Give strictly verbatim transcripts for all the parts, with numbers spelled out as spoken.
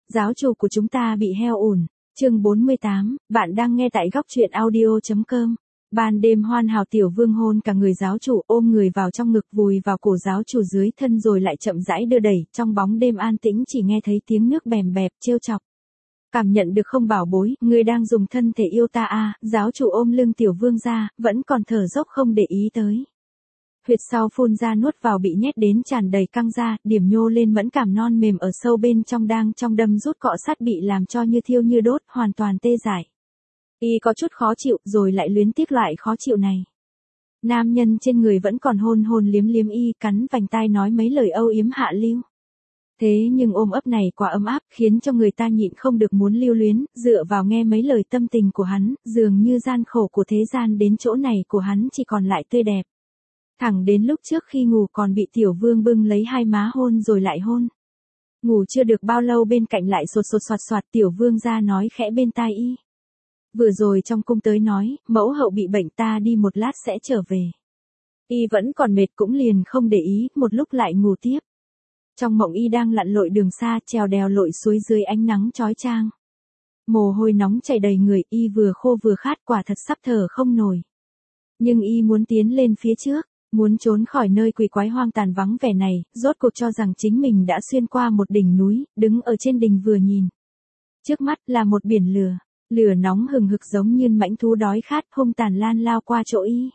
giáo chủ của chúng ta bị heo ủn. Chương bốn mươi tám, bạn đang nghe tại góc truyện audio chấm com. Ban đêm hoàn hảo tiểu vương hôn cả người giáo chủ, ôm người vào trong ngực vùi vào cổ giáo chủ dưới thân rồi lại chậm rãi đưa đẩy, trong bóng đêm an tĩnh chỉ nghe thấy tiếng nước bèm bẹp trêu chọc. Cảm nhận được không bảo bối, ngươi đang dùng thân thể yêu ta à, giáo chủ ôm lưng tiểu vương ra, vẫn còn thở dốc không để ý tới. Huyệt sau phun ra nuốt vào bị nhét đến tràn đầy căng ra, điểm nhô lên mẫn cảm non mềm ở sâu bên trong đang trong đâm rút cọ sát bị làm cho như thiêu như đốt, hoàn toàn tê dại. Y có chút khó chịu, rồi lại luyến tiếc loại khó chịu này. Nam nhân trên người vẫn còn hôn hôn liếm liếm y, cắn vành tai nói mấy lời âu yếm hạ lưu. Thế nhưng ôm ấp này quá ấm áp, khiến cho người ta nhịn không được muốn lưu luyến, dựa vào nghe mấy lời tâm tình của hắn, dường như gian khổ của thế gian đến chỗ này của hắn chỉ còn lại tươi đẹp. Thẳng đến lúc trước khi ngủ còn bị tiểu vương bưng lấy hai má hôn rồi lại hôn. Ngủ chưa được bao lâu bên cạnh lại sột sột soạt soạt tiểu vương ra nói khẽ bên tai y. Vừa rồi trong cung tới nói, mẫu hậu bị bệnh ta đi một lát sẽ trở về. Y vẫn còn mệt cũng liền không để ý, một lúc lại ngủ tiếp. Trong mộng y đang lặn lội đường xa, trèo đèo lội suối dưới ánh nắng chói chang. Mồ hôi nóng chảy đầy người, y vừa khô vừa khát, quả thật sắp thở không nổi. Nhưng y muốn tiến lên phía trước, muốn trốn khỏi nơi quỷ quái hoang tàn vắng vẻ này, rốt cuộc cho rằng chính mình đã xuyên qua một đỉnh núi, đứng ở trên đỉnh vừa nhìn. Trước mắt là một biển lửa, lửa nóng hừng hực giống như mãnh thú đói khát hung tàn lan lao qua chỗ y.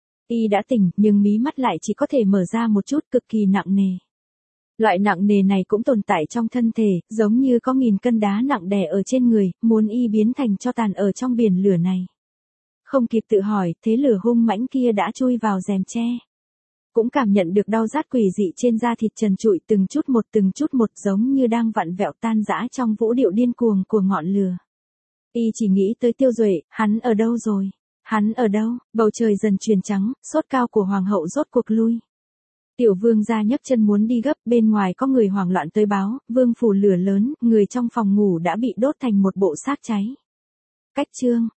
Y đã tỉnh, nhưng mí mắt lại chỉ có thể mở ra một chút, cực kỳ nặng nề. Loại nặng nề này cũng tồn tại trong thân thể, giống như có nghìn cân đá nặng đè ở trên người, muốn y biến thành tro tàn ở trong biển lửa này. Không kịp tự hỏi, thế lửa hung mãnh kia đã chui vào rèm tre. Cũng cảm nhận được đau rát quỷ dị trên da thịt trần trụi từng chút một từng chút một giống như đang vặn vẹo tan rã trong vũ điệu điên cuồng của ngọn lửa. Y chỉ nghĩ tới Tiêu Duệ, hắn ở đâu rồi? Hắn ở đâu? Bầu trời dần chuyển trắng, sốt cao của hoàng hậu rốt cuộc lui. Tiểu vương ra nhấc chân muốn đi gấp, bên ngoài có người hoảng loạn tới báo, vương phủ lửa lớn, người trong phòng ngủ đã bị đốt thành một bộ xác cháy. Cách chương,